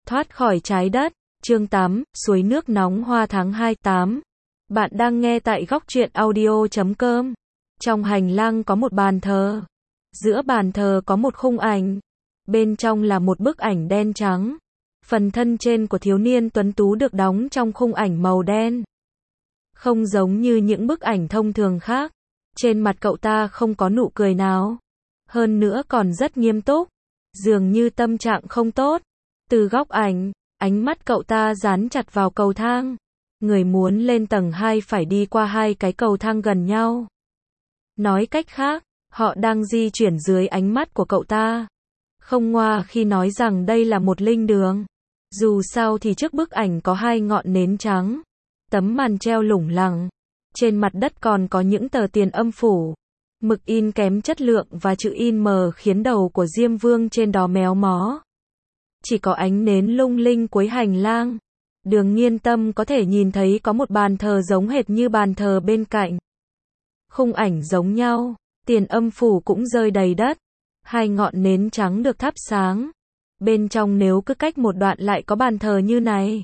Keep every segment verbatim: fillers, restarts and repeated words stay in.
Thoát khỏi trái đất, chương tám, suối nước nóng hoa tháng hai tám. Bạn đang nghe tại góc truyện audio chấm com. Trong hành lang có một bàn thờ. Giữa bàn thờ có một khung ảnh. Bên trong là một bức ảnh đen trắng. Phần thân trên của thiếu niên tuấn tú được đóng trong khung ảnh màu đen. Không giống như những bức ảnh thông thường khác. Trên mặt cậu ta không có nụ cười nào. Hơn nữa còn rất nghiêm túc. Dường như tâm trạng không tốt. Từ góc ảnh, ánh mắt cậu ta dán chặt vào cầu thang. Người muốn lên tầng hai phải đi qua hai cái cầu thang gần nhau. Nói cách khác, họ đang di chuyển dưới ánh mắt của cậu ta. Không ngoa khi nói rằng đây là một linh đường. Dù sao thì trước bức ảnh có hai ngọn nến trắng. Tấm màn treo lủng lẳng. Trên mặt đất còn có những tờ tiền âm phủ. Mực in kém chất lượng và chữ in mờ khiến đầu của Diêm Vương trên đó méo mó. Chỉ có ánh nến lung linh cuối hành lang. Đường Nghiên Tâm có thể nhìn thấy có một bàn thờ giống hệt như bàn thờ bên cạnh. Khung ảnh giống nhau, tiền âm phủ cũng rơi đầy đất. Hai ngọn nến trắng được thắp sáng. Bên trong nếu cứ cách một đoạn lại có bàn thờ như này,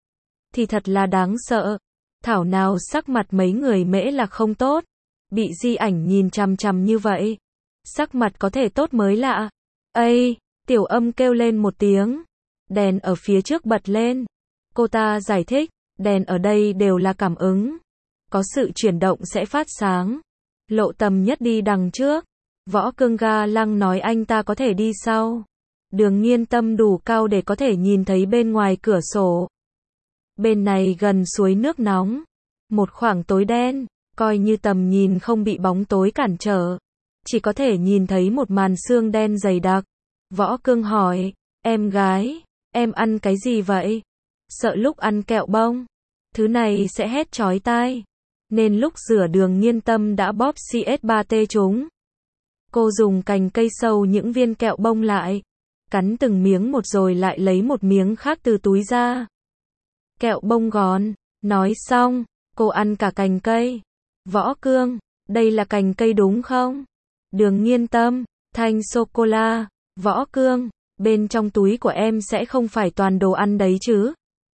thì thật là đáng sợ. Thảo nào sắc mặt mấy người Mễ là không tốt. Bị di ảnh nhìn chằm chằm như vậy. Sắc mặt có thể tốt mới lạ. Ây! Tiểu Âm kêu lên một tiếng. Đèn ở phía trước bật lên. Cô ta giải thích, đèn ở đây đều là cảm ứng. Có sự chuyển động sẽ phát sáng. Lộ Tầm Nhất đi đằng trước. Võ Cương ga lăng nói anh ta có thể đi sau. Đường Nghiên Tâm đủ cao để có thể nhìn thấy bên ngoài cửa sổ. Bên này gần suối nước nóng. Một khoảng tối đen, coi như tầm nhìn không bị bóng tối cản trở. Chỉ có thể nhìn thấy một màn sương đen dày đặc. Võ Cương hỏi, em gái, em ăn cái gì vậy? Sợ lúc ăn kẹo bông, thứ này sẽ hét chói tai. Nên lúc rửa Đường Nghiên Tâm đã bóp xê ét ba tê chúng. Cô dùng cành cây sâu những viên kẹo bông lại. Cắn từng miếng một rồi lại lấy một miếng khác từ túi ra. Kẹo bông gòn, nói xong, cô ăn cả cành cây. Võ Cương, đây là cành cây đúng không? Đường Nghiên Tâm, thanh sô-cô-la. Võ Cương, bên trong túi của em sẽ không phải toàn đồ ăn đấy chứ?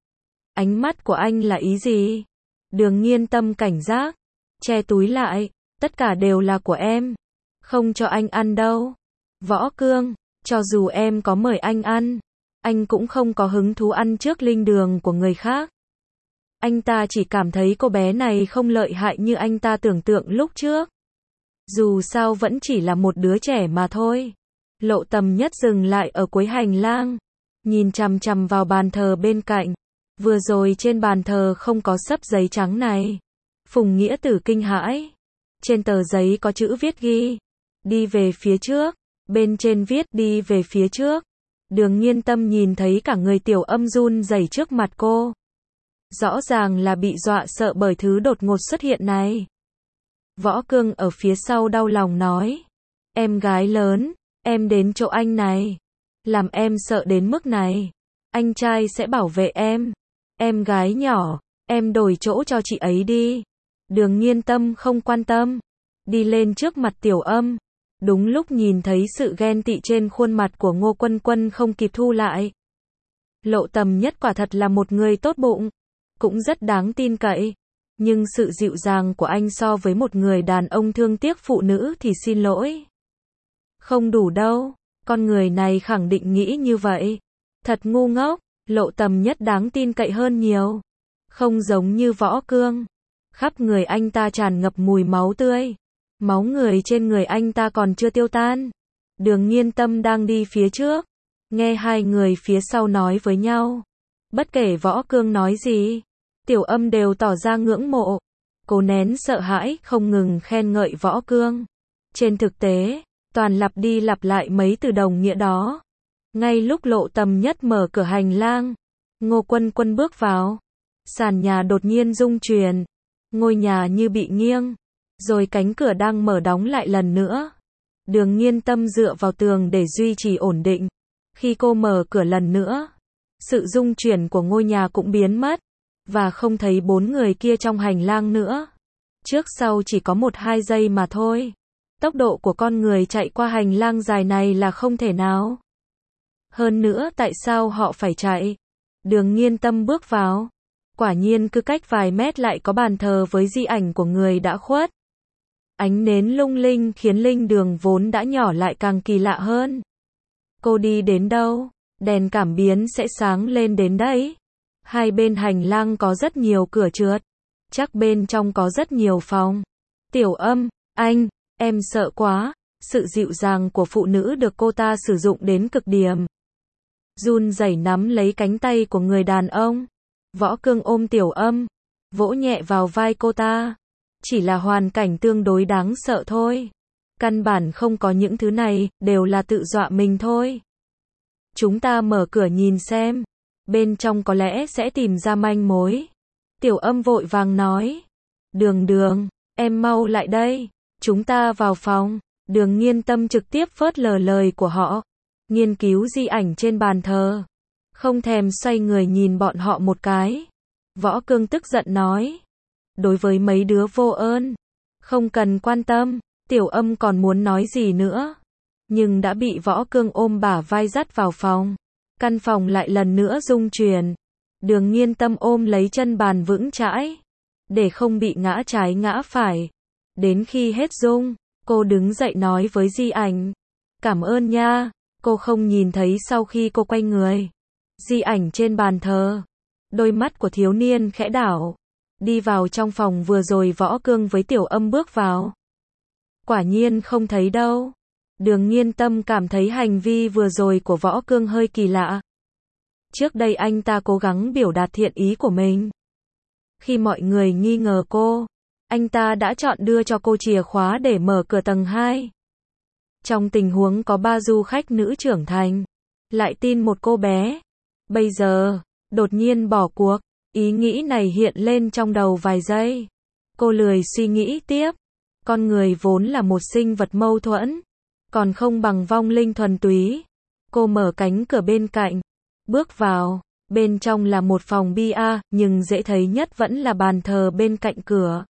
Ánh mắt của anh là ý gì? Đường Nghiên Tâm cảnh giác, che túi lại, tất cả đều là của em. Không cho anh ăn đâu. Võ Cương, cho dù em có mời anh ăn, anh cũng không có hứng thú ăn trước linh đường của người khác. Anh ta chỉ cảm thấy cô bé này không lợi hại như anh ta tưởng tượng lúc trước. Dù sao vẫn chỉ là một đứa trẻ mà thôi. Lộ Tầm Nhất dừng lại ở cuối hành lang, nhìn chằm chằm vào bàn thờ bên cạnh. Vừa rồi trên bàn thờ không có xấp giấy trắng này. Phùng Nghĩa Tử kinh hãi. Trên tờ giấy có chữ viết ghi, đi về phía trước. Bên trên viết đi về phía trước. Đường Nghiên Tâm nhìn thấy cả người Tiểu Âm run rẩy trước mặt cô. Rõ ràng là bị dọa sợ bởi thứ đột ngột xuất hiện này. Võ Cương ở phía sau đau lòng nói, em gái lớn, em đến chỗ anh này, làm em sợ đến mức này. Anh trai sẽ bảo vệ em. Em gái nhỏ, em đổi chỗ cho chị ấy đi. Đường Nghiên Tâm không quan tâm, đi lên trước mặt Tiểu Âm. Đúng lúc nhìn thấy sự ghen tị trên khuôn mặt của Ngô Quân Quân không kịp thu lại. Lộ Tầm Nhất quả thật là một người tốt bụng, cũng rất đáng tin cậy. Nhưng sự dịu dàng của anh so với một người đàn ông thương tiếc phụ nữ thì xin lỗi, không đủ đâu. Con người này khẳng định nghĩ như vậy. Thật ngu ngốc. Lộ Tầm Nhất đáng tin cậy hơn nhiều. Không giống như Võ Cương. Khắp người anh ta tràn ngập mùi máu tươi. Máu người trên người anh ta còn chưa tiêu tan. Đường Nghiên Tâm đang đi phía trước, nghe hai người phía sau nói với nhau. Bất kể Võ Cương nói gì, Tiểu Âm đều tỏ ra ngưỡng mộ. Cô nén sợ hãi, không ngừng khen ngợi Võ Cương. Trên thực tế, toàn lặp đi lặp lại mấy từ đồng nghĩa đó. Ngay lúc Lộ Tầm Nhất mở cửa hành lang, Ngô Quân Quân bước vào. Sàn nhà đột nhiên rung chuyển. Ngôi nhà như bị nghiêng. Rồi cánh cửa đang mở đóng lại lần nữa. Đường Nghiên Tâm dựa vào tường để duy trì ổn định. Khi cô mở cửa lần nữa, sự rung chuyển của ngôi nhà cũng biến mất. Và không thấy bốn người kia trong hành lang nữa. Trước sau chỉ có một hai giây mà thôi. Tốc độ của con người chạy qua hành lang dài này là không thể nào. Hơn nữa tại sao họ phải chạy? Đường Nghiên Tâm bước vào. Quả nhiên cứ cách vài mét lại có bàn thờ với di ảnh của người đã khuất. Ánh nến lung linh khiến linh đường vốn đã nhỏ lại càng kỳ lạ hơn. Cô đi đến đâu, đèn cảm biến sẽ sáng lên đến đấy. Hai bên hành lang có rất nhiều cửa trượt. Chắc bên trong có rất nhiều phòng. Tiểu Âm, anh, em sợ quá. Sự dịu dàng của phụ nữ được cô ta sử dụng đến cực điểm. Run rẩy nắm lấy cánh tay của người đàn ông. Võ Cương ôm Tiểu Âm, vỗ nhẹ vào vai cô ta. Chỉ là hoàn cảnh tương đối đáng sợ thôi. Căn bản không có những thứ này, đều là tự dọa mình thôi. Chúng ta mở cửa nhìn xem. Bên trong có lẽ sẽ tìm ra manh mối. Tiểu Âm vội vàng nói. Đường Đường, em mau lại đây. Chúng ta vào phòng. Đường Nghiên Tâm trực tiếp phớt lờ lời của họ. Nghiên cứu di ảnh trên bàn thờ. Không thèm xoay người nhìn bọn họ một cái. Võ Cương tức giận nói. Đối với mấy đứa vô ơn. Không cần quan tâm. Tiểu Âm còn muốn nói gì nữa. Nhưng đã bị Võ Cương ôm bả vai dắt vào phòng. Căn phòng lại lần nữa rung chuyển. Đường Nghiên Tâm ôm lấy chân bàn vững chãi. Để không bị ngã trái ngã phải. Đến khi hết rung, cô đứng dậy nói với di ảnh. Cảm ơn nha. Cô không nhìn thấy sau khi cô quay người. Di ảnh trên bàn thờ. Đôi mắt của thiếu niên khẽ đảo. Đi vào trong phòng vừa rồi Võ Cương với Tiểu Âm bước vào. Quả nhiên không thấy đâu. Đường Nghiên Tâm cảm thấy hành vi vừa rồi của Võ Cương hơi kỳ lạ. Trước đây anh ta cố gắng biểu đạt thiện ý của mình. Khi mọi người nghi ngờ cô, anh ta đã chọn đưa cho cô chìa khóa để mở cửa tầng hai. Trong tình huống có ba du khách nữ trưởng thành, lại tin một cô bé. Bây giờ, đột nhiên bỏ cuộc, ý nghĩ này hiện lên trong đầu vài giây. Cô lười suy nghĩ tiếp. Con người vốn là một sinh vật mâu thuẫn, còn không bằng vong linh thuần túy. Cô mở cánh cửa bên cạnh, bước vào. Bên trong là một phòng bia, nhưng dễ thấy nhất vẫn là bàn thờ bên cạnh cửa.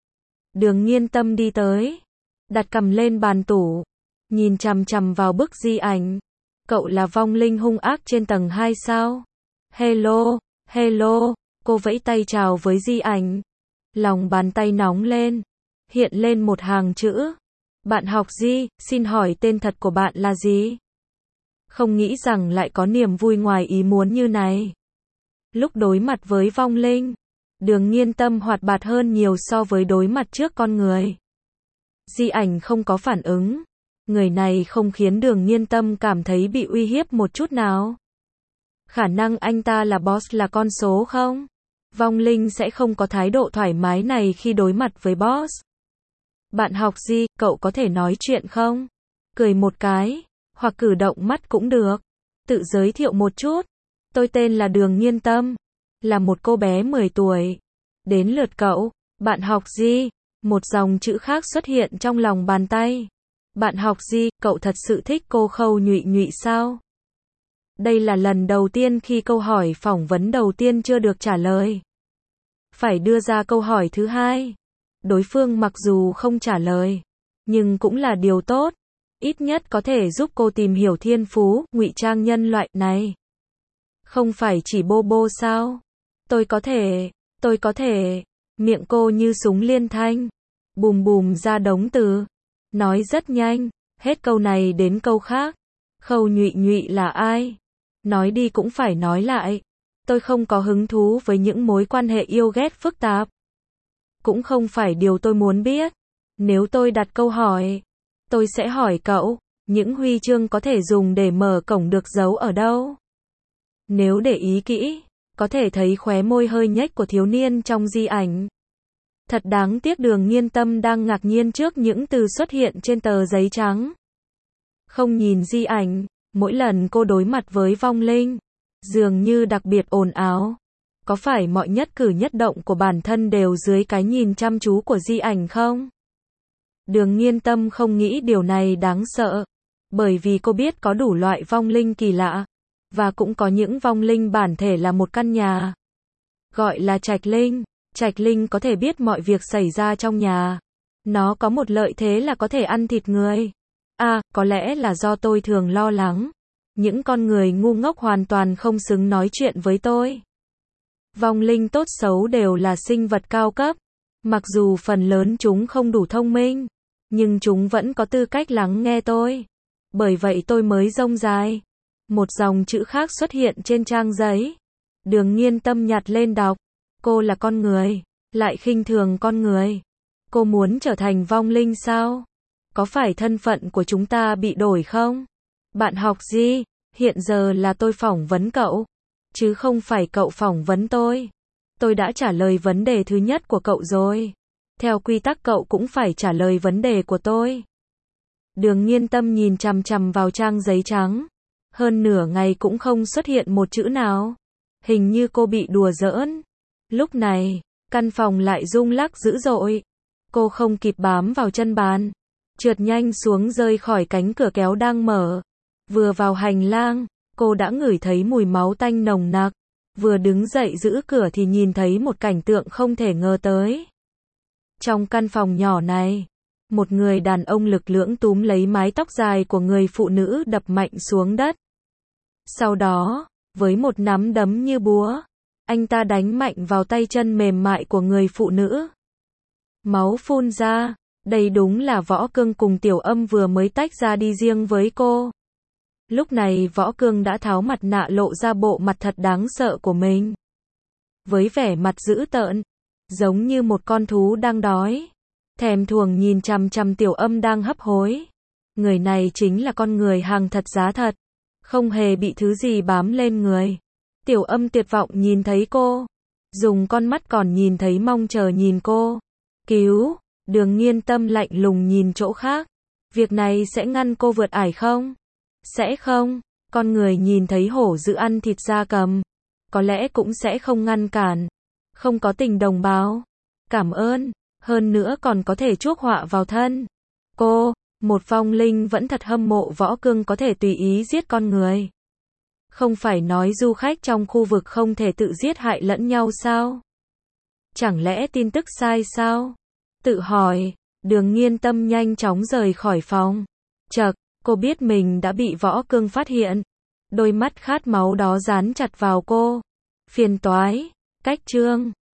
Đường Nghiên Tâm đi tới, đặt cằm lên bàn tủ, nhìn chằm chằm vào bức di ảnh. Cậu là vong linh hung ác trên tầng hai sao? Hello, hello, cô vẫy tay chào với di ảnh. Lòng bàn tay nóng lên, hiện lên một hàng chữ. Bạn học Di, xin hỏi tên thật của bạn là gì? Không nghĩ rằng lại có niềm vui ngoài ý muốn như này. Lúc đối mặt với vong linh, Đường Nghiên Tâm hoạt bát hơn nhiều so với đối mặt trước con người. Di ảnh không có phản ứng. Người này không khiến Đường Nghiên Tâm cảm thấy bị uy hiếp một chút nào. Khả năng anh ta là boss là con số không? Vong linh sẽ không có thái độ thoải mái này khi đối mặt với boss. Bạn học Di, cậu có thể nói chuyện không? Cười một cái, hoặc cử động mắt cũng được. Tự giới thiệu một chút. Tôi tên là Đường Nghiên Tâm, là một cô bé mười tuổi. Đến lượt cậu. Bạn học Di. Một dòng chữ khác xuất hiện trong lòng bàn tay. Bạn học Di, cậu thật sự thích cô Khâu Nhụy Nhụy sao? Đây là lần đầu tiên khi câu hỏi phỏng vấn đầu tiên chưa được trả lời. Phải đưa ra câu hỏi thứ hai. Đối phương mặc dù không trả lời, nhưng cũng là điều tốt. Ít nhất có thể giúp cô tìm hiểu thiên phú, ngụy trang nhân loại này. Không phải chỉ bô bô sao? Tôi có thể, tôi có thể. Miệng cô như súng liên thanh. Bùm bùm ra đống từ. Nói rất nhanh, hết câu này đến câu khác. Khâu Nhụy Nhụy là ai? Nói đi cũng phải nói lại. Tôi không có hứng thú với những mối quan hệ yêu ghét phức tạp. Cũng không phải điều tôi muốn biết. Nếu tôi đặt câu hỏi, tôi sẽ hỏi cậu, những huy chương có thể dùng để mở cổng được giấu ở đâu? Nếu để ý kỹ, có thể thấy khóe môi hơi nhếch của thiếu niên trong di ảnh. Thật đáng tiếc Đường Nghiên Tâm đang ngạc nhiên trước những từ xuất hiện trên tờ giấy trắng. Không nhìn di ảnh, mỗi lần cô đối mặt với vong linh, dường như đặc biệt ồn ào. Có phải mọi nhất cử nhất động của bản thân đều dưới cái nhìn chăm chú của di ảnh không? Đường Nghiên Tâm không nghĩ điều này đáng sợ, bởi vì cô biết có đủ loại vong linh kỳ lạ, và cũng có những vong linh bản thể là một căn nhà. Gọi là trạch linh, trạch linh có thể biết mọi việc xảy ra trong nhà. Nó có một lợi thế là có thể ăn thịt người. À, có lẽ là do tôi thường lo lắng. Những con người ngu ngốc hoàn toàn không xứng nói chuyện với tôi. Vong linh tốt xấu đều là sinh vật cao cấp. Mặc dù phần lớn chúng không đủ thông minh, nhưng chúng vẫn có tư cách lắng nghe tôi. Bởi vậy tôi mới rông dài. Một dòng chữ khác xuất hiện trên trang giấy. Đường Nghiên Tâm nhặt lên đọc. Cô là con người, lại khinh thường con người. Cô muốn trở thành vong linh sao? Có phải thân phận của chúng ta bị đổi không? Bạn học gì? Hiện giờ là tôi phỏng vấn cậu, chứ không phải cậu phỏng vấn tôi. Tôi đã trả lời vấn đề thứ nhất của cậu rồi. Theo quy tắc cậu cũng phải trả lời vấn đề của tôi. Đường Nghiên Tâm nhìn chằm chằm vào trang giấy trắng. Hơn nửa ngày cũng không xuất hiện một chữ nào. Hình như cô bị đùa giỡn. Lúc này, căn phòng lại rung lắc dữ dội. Cô không kịp bám vào chân bàn, trượt nhanh xuống rơi khỏi cánh cửa kéo đang mở. Vừa vào hành lang, cô đã ngửi thấy mùi máu tanh nồng nặc. Vừa đứng dậy giữ cửa thì nhìn thấy một cảnh tượng không thể ngờ tới. Trong căn phòng nhỏ này, một người đàn ông lực lưỡng túm lấy mái tóc dài của người phụ nữ đập mạnh xuống đất. Sau đó, với một nắm đấm như búa, anh ta đánh mạnh vào tay chân mềm mại của người phụ nữ. Máu phun ra, đây đúng là Võ Cương cùng Tiểu Âm vừa mới tách ra đi riêng với cô. Lúc này Võ Cương đã tháo mặt nạ lộ ra bộ mặt thật đáng sợ của mình. Với vẻ mặt dữ tợn, giống như một con thú đang đói, thèm thuồng nhìn chằm chằm Tiểu Âm đang hấp hối. Người này chính là con người hàng thật giá thật, không hề bị thứ gì bám lên người. Tiểu Âm tuyệt vọng nhìn thấy cô, dùng con mắt còn nhìn thấy mong chờ nhìn cô. Cứu, Đường Nghiên Tâm lạnh lùng nhìn chỗ khác. Việc này sẽ ngăn cô vượt ải không? Sẽ không. Con người nhìn thấy hổ dữ ăn thịt gia cầm, có lẽ cũng sẽ không ngăn cản. Không có tình đồng báo. Cảm ơn. Hơn nữa còn có thể chuốc họa vào thân. Cô, một vong linh vẫn thật hâm mộ Võ Cương có thể tùy ý giết con người. Không phải nói du khách trong khu vực không thể tự giết hại lẫn nhau sao? Chẳng lẽ tin tức sai sao? Tự hỏi, Đường Nghiên Tâm nhanh chóng rời khỏi phòng. Chậc, cô biết mình đã bị Võ Cương phát hiện. Đôi mắt khát máu đó dán chặt vào cô. Phiền toái, cách chương.